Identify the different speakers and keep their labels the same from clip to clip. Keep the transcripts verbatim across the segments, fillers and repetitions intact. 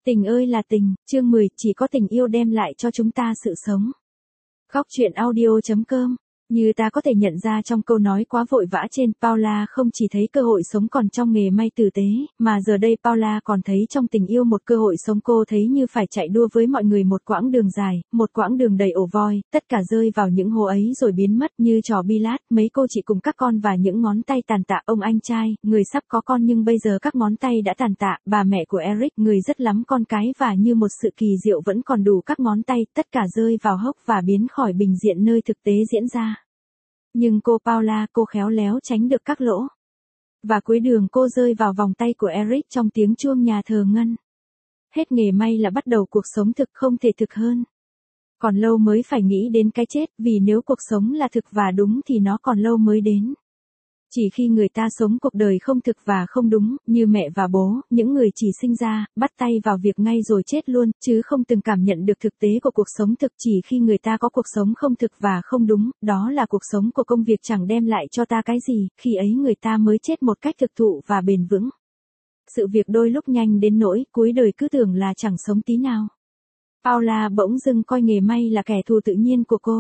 Speaker 1: Tình ơi là tình, chương mười, chỉ có tình yêu đem lại cho chúng ta sự sống. Góc truyện audio chấm com. Như ta có thể nhận ra trong câu nói quá vội vã trên, Paula không chỉ thấy cơ hội sống còn trong nghề may tử tế, mà giờ đây Paula còn thấy trong tình yêu một cơ hội sống. Cô thấy như phải chạy đua với mọi người một quãng đường dài, một quãng đường đầy ổ voi, tất cả rơi vào những hố ấy rồi biến mất như trò Pilat. Mấy cô chị cùng các con và những ngón tay tàn tạ. Ông anh trai, người sắp có con nhưng bây giờ các ngón tay đã tàn tạ. Bà mẹ của Eric, người rất lắm con cái và như một sự kỳ diệu vẫn còn đủ các ngón tay, tất cả rơi vào hốc và biến khỏi bình diện nơi thực tế diễn ra. Nhưng cô Paula, cô khéo léo tránh được các lỗ. Và cuối đường cô rơi vào vòng tay của Eric trong tiếng chuông nhà thờ ngân. Hết nghề may là bắt đầu cuộc sống thực, không thể thực hơn. Còn lâu mới phải nghĩ đến cái chết, vì nếu cuộc sống là thực và đúng thì nó còn lâu mới đến. Chỉ khi người ta sống cuộc đời không thực và không đúng, như mẹ và bố, những người chỉ sinh ra, bắt tay vào việc ngay rồi chết luôn, chứ không từng cảm nhận được thực tế của cuộc sống thực. Chỉ khi người ta có cuộc sống không thực và không đúng, đó là cuộc sống của công việc chẳng đem lại cho ta cái gì, khi ấy người ta mới chết một cách thực thụ và bền vững. Sự việc đôi lúc nhanh đến nỗi, cuối đời cứ tưởng là chẳng sống tí nào. Paula bỗng dưng coi nghề may là kẻ thù tự nhiên của cô.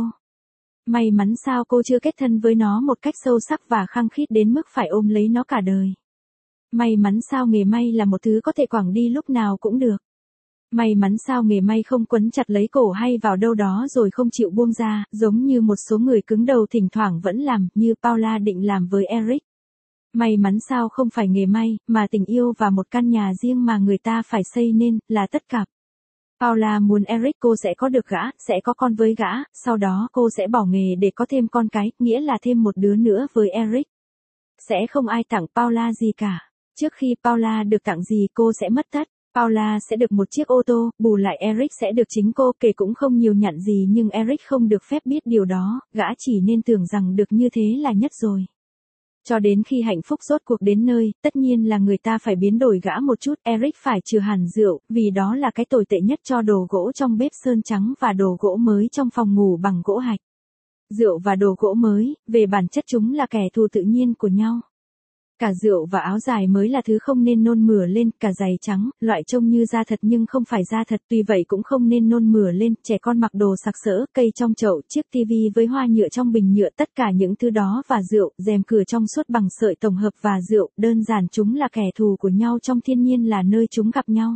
Speaker 1: May mắn sao cô chưa kết thân với nó một cách sâu sắc và khăng khít đến mức phải ôm lấy nó cả đời. May mắn sao nghề may là một thứ có thể quẳng đi lúc nào cũng được. May mắn sao nghề may không quấn chặt lấy cổ hay vào đâu đó rồi không chịu buông ra, giống như một số người cứng đầu thỉnh thoảng vẫn làm, như Paula định làm với Eric. May mắn sao không phải nghề may, mà tình yêu và một căn nhà riêng mà người ta phải xây nên, là tất cả. Paula muốn Eric cô sẽ có được gã, sẽ có con với gã, sau đó cô sẽ bỏ nghề để có thêm con cái, nghĩa là thêm một đứa nữa với Eric. Sẽ không ai tặng Paula gì cả. Trước khi Paula được tặng gì cô sẽ mất tất. Paula sẽ được một chiếc ô tô, bù lại Eric sẽ được chính cô. Kể cũng không nhiều nhặn gì nhưng Eric không được phép biết điều đó, gã chỉ nên tưởng rằng được như thế là nhất rồi. Cho đến khi hạnh phúc rốt cuộc đến nơi, tất nhiên là người ta phải biến đổi gã một chút. Eric phải trừ hẳn rượu, vì đó là cái tồi tệ nhất cho đồ gỗ trong bếp sơn trắng và đồ gỗ mới trong phòng ngủ bằng gỗ hạch. Rượu và đồ gỗ mới, về bản chất chúng là kẻ thù tự nhiên của nhau. Cả rượu và áo dài mới là thứ không nên nôn mửa lên, cả giày trắng, loại trông như da thật nhưng không phải da thật, tuy vậy cũng không nên nôn mửa lên, trẻ con mặc đồ sặc sỡ, cây trong chậu, chiếc tivi với hoa nhựa trong bình nhựa, tất cả những thứ đó và rượu, rèm cửa trong suốt bằng sợi tổng hợp và rượu, đơn giản chúng là kẻ thù của nhau trong thiên nhiên là nơi chúng gặp nhau.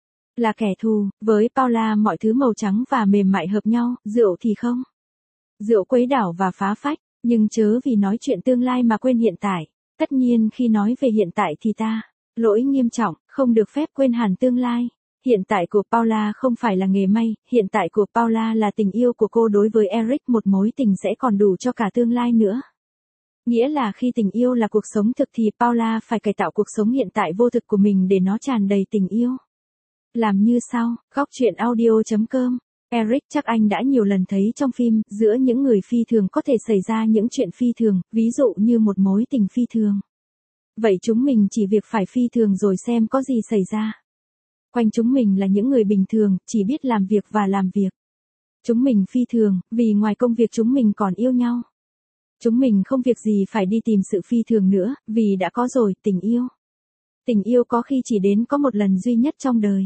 Speaker 1: Là kẻ thù, với Paula mọi thứ màu trắng và mềm mại hợp nhau, rượu thì không. Rượu quấy đảo và phá phách, nhưng chớ vì nói chuyện tương lai mà quên hiện tại. Tất nhiên khi nói về hiện tại thì ta, lỗi nghiêm trọng, không được phép quên hẳn tương lai. Hiện tại của Paula không phải là nghề may, hiện tại của Paula là tình yêu của cô đối với Eric, một mối tình sẽ còn đủ cho cả tương lai nữa. Nghĩa là khi tình yêu là cuộc sống thực thì Paula phải cải tạo cuộc sống hiện tại vô thực của mình để nó tràn đầy tình yêu. Làm như sau, góc truyện audio chấm com. Eric, chắc anh đã nhiều lần thấy trong phim, giữa những người phi thường có thể xảy ra những chuyện phi thường, ví dụ như một mối tình phi thường. Vậy chúng mình chỉ việc phải phi thường rồi xem có gì xảy ra. Quanh chúng mình là những người bình thường, chỉ biết làm việc và làm việc. Chúng mình phi thường, vì ngoài công việc chúng mình còn yêu nhau. Chúng mình không việc gì phải đi tìm sự phi thường nữa, vì đã có rồi, tình yêu. Tình yêu có khi chỉ đến có một lần duy nhất trong đời.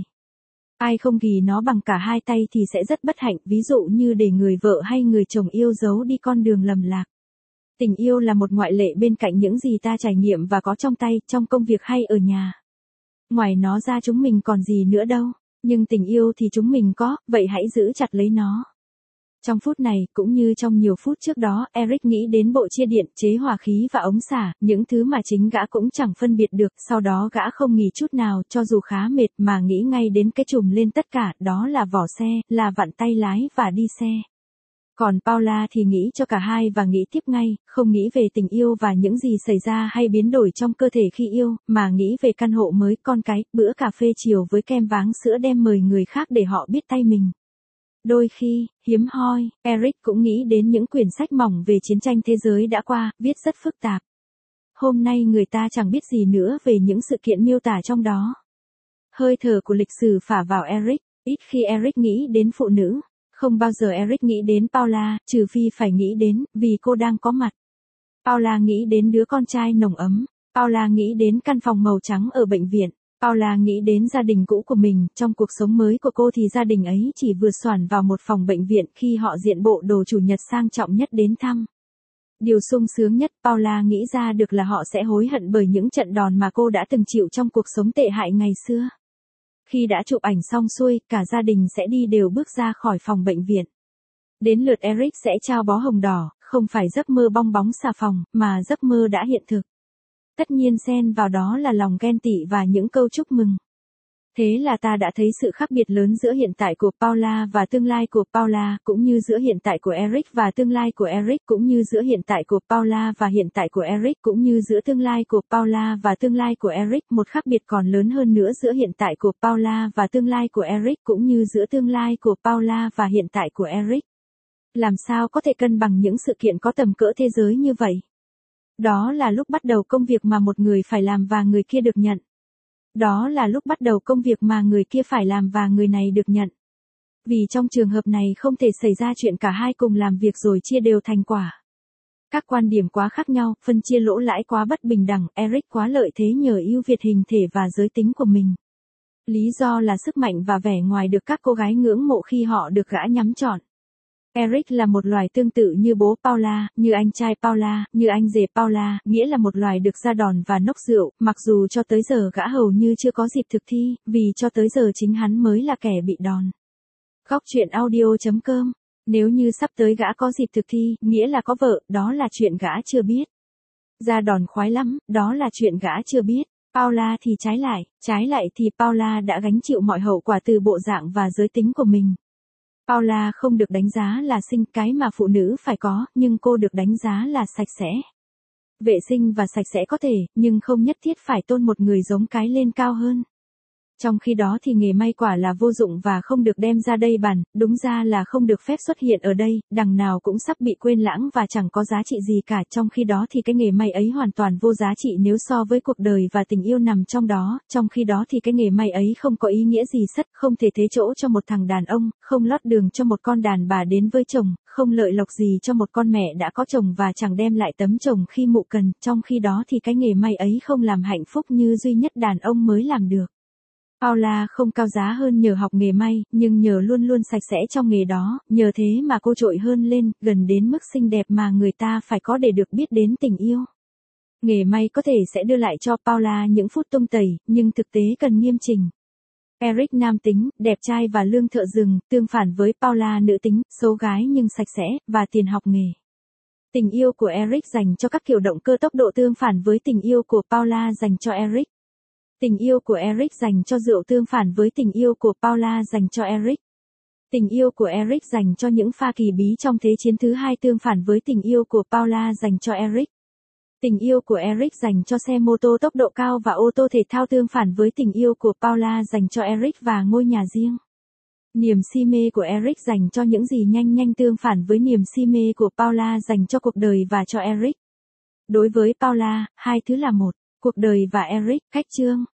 Speaker 1: Ai không ghi nó bằng cả hai tay thì sẽ rất bất hạnh, ví dụ như để người vợ hay người chồng yêu dấu đi con đường lầm lạc. Tình yêu là một ngoại lệ bên cạnh những gì ta trải nghiệm và có trong tay, trong công việc hay ở nhà. Ngoài nó ra chúng mình còn gì nữa đâu, nhưng tình yêu thì chúng mình có, vậy hãy giữ chặt lấy nó. Trong phút này, cũng như trong nhiều phút trước đó, Eric nghĩ đến bộ chia điện, chế hỏa khí và ống xả, những thứ mà chính gã cũng chẳng phân biệt được, sau đó gã không nghỉ chút nào, cho dù khá mệt, mà nghĩ ngay đến cái trùm lên tất cả, đó là vỏ xe, là vặn tay lái và đi xe. Còn Paula thì nghĩ cho cả hai và nghĩ tiếp ngay, không nghĩ về tình yêu và những gì xảy ra hay biến đổi trong cơ thể khi yêu, mà nghĩ về căn hộ mới, con cái, bữa cà phê chiều với kem váng sữa đem mời người khác để họ biết tay mình. Đôi khi, hiếm hoi, Eric cũng nghĩ đến những quyển sách mỏng về chiến tranh thế giới đã qua, viết rất phức tạp. Hôm nay người ta chẳng biết gì nữa về những sự kiện miêu tả trong đó. Hơi thở của lịch sử phả vào Eric, ít khi Eric nghĩ đến phụ nữ. Không bao giờ Eric nghĩ đến Paula, trừ phi phải nghĩ đến, vì cô đang có mặt. Paula nghĩ đến đứa con trai nồng ấm. Paula nghĩ đến căn phòng màu trắng ở bệnh viện. Paula nghĩ đến gia đình cũ của mình, trong cuộc sống mới của cô thì gia đình ấy chỉ vừa xoản vào một phòng bệnh viện khi họ diện bộ đồ chủ nhật sang trọng nhất đến thăm. Điều sung sướng nhất Paula nghĩ ra được là họ sẽ hối hận bởi những trận đòn mà cô đã từng chịu trong cuộc sống tệ hại ngày xưa. Khi đã chụp ảnh xong xuôi, cả gia đình sẽ đi đều bước ra khỏi phòng bệnh viện. Đến lượt Eric sẽ trao bó hồng đỏ, không phải giấc mơ bong bóng xà phòng, mà giấc mơ đã hiện thực. Tất nhiên xen vào đó là lòng ghen tị và những câu chúc mừng. Thế là ta đã thấy sự khác biệt lớn giữa hiện tại của Paula và tương lai của Paula, cũng như giữa hiện tại của Eric và tương lai của Eric, cũng như giữa hiện tại của Paula và hiện tại của Eric, cũng như giữa tương lai của Paula và tương lai của Eric. Một khác biệt còn lớn hơn nữa giữa hiện tại của Paula và tương lai của Eric, cũng như giữa tương lai của Paula và hiện tại của Eric. Làm sao có thể cân bằng những sự kiện có tầm cỡ thế giới như vậy? Đó là lúc bắt đầu công việc mà một người phải làm và người kia được nhận. Đó là lúc bắt đầu công việc mà người kia phải làm và người này được nhận. Vì trong trường hợp này không thể xảy ra chuyện cả hai cùng làm việc rồi chia đều thành quả. Các quan điểm quá khác nhau, phân chia lỗ lãi quá bất bình đẳng, Eric quá lợi thế nhờ ưu việt hình thể và giới tính của mình. Lý do là sức mạnh và vẻ ngoài được các cô gái ngưỡng mộ khi họ được gã nhắm chọn. Eric là một loài tương tự như bố Paula, như anh trai Paula, như anh rể Paula, nghĩa là một loài được ra đòn và nốc rượu, mặc dù cho tới giờ gã hầu như chưa có dịp thực thi, vì cho tới giờ chính hắn mới là kẻ bị đòn. Góc truyện audio chấm com. Nếu như sắp tới gã có dịp thực thi, nghĩa là có vợ, đó là chuyện gã chưa biết. Ra đòn khoái lắm, đó là chuyện gã chưa biết. Paula thì trái lại, trái lại thì Paula đã gánh chịu mọi hậu quả từ bộ dạng và giới tính của mình. Paula không được đánh giá là xinh, cái mà phụ nữ phải có, nhưng cô được đánh giá là sạch sẽ. Vệ sinh và sạch sẽ có thể, nhưng không nhất thiết phải tôn một người giống cái lên cao hơn. Trong khi đó thì nghề may quả là vô dụng và không được đem ra đây bàn, đúng ra là không được phép xuất hiện ở đây, đằng nào cũng sắp bị quên lãng và chẳng có giá trị gì cả. Trong khi đó thì cái nghề may ấy hoàn toàn vô giá trị nếu so với cuộc đời và tình yêu nằm trong đó, trong khi đó thì cái nghề may ấy không có ý nghĩa gì sất, không thể thế chỗ cho một thằng đàn ông, không lót đường cho một con đàn bà đến với chồng, không lợi lộc gì cho một con mẹ đã có chồng và chẳng đem lại tấm chồng khi mụ cần, trong khi đó thì cái nghề may ấy không làm hạnh phúc như duy nhất đàn ông mới làm được. Paula không cao giá hơn nhờ học nghề may, nhưng nhờ luôn luôn sạch sẽ trong nghề đó, nhờ thế mà cô trội hơn lên, gần đến mức xinh đẹp mà người ta phải có để được biết đến tình yêu. Nghề may có thể sẽ đưa lại cho Paula những phút tung tẩy, nhưng thực tế cần nghiêm chỉnh. Eric nam tính, đẹp trai và lương thợ rừng, tương phản với Paula nữ tính, xấu gái nhưng sạch sẽ, và tiền học nghề. Tình yêu của Eric dành cho các kiểu động cơ tốc độ tương phản với tình yêu của Paula dành cho Eric. Tình yêu của Eric dành cho rượu tương phản với tình yêu của Paula dành cho Eric. Tình yêu của Eric dành cho những pha kỳ bí trong Thế chiến thứ hai tương phản với tình yêu của Paula dành cho Eric. Tình yêu của Eric dành cho xe mô tô tốc độ cao và ô tô thể thao tương phản với tình yêu của Paula dành cho Eric và ngôi nhà riêng. Niềm si mê của Eric dành cho những gì nhanh nhanh tương phản với niềm si mê của Paula dành cho cuộc đời và cho Eric. Đối với Paula, hai thứ là một, cuộc đời và Eric, cách chương.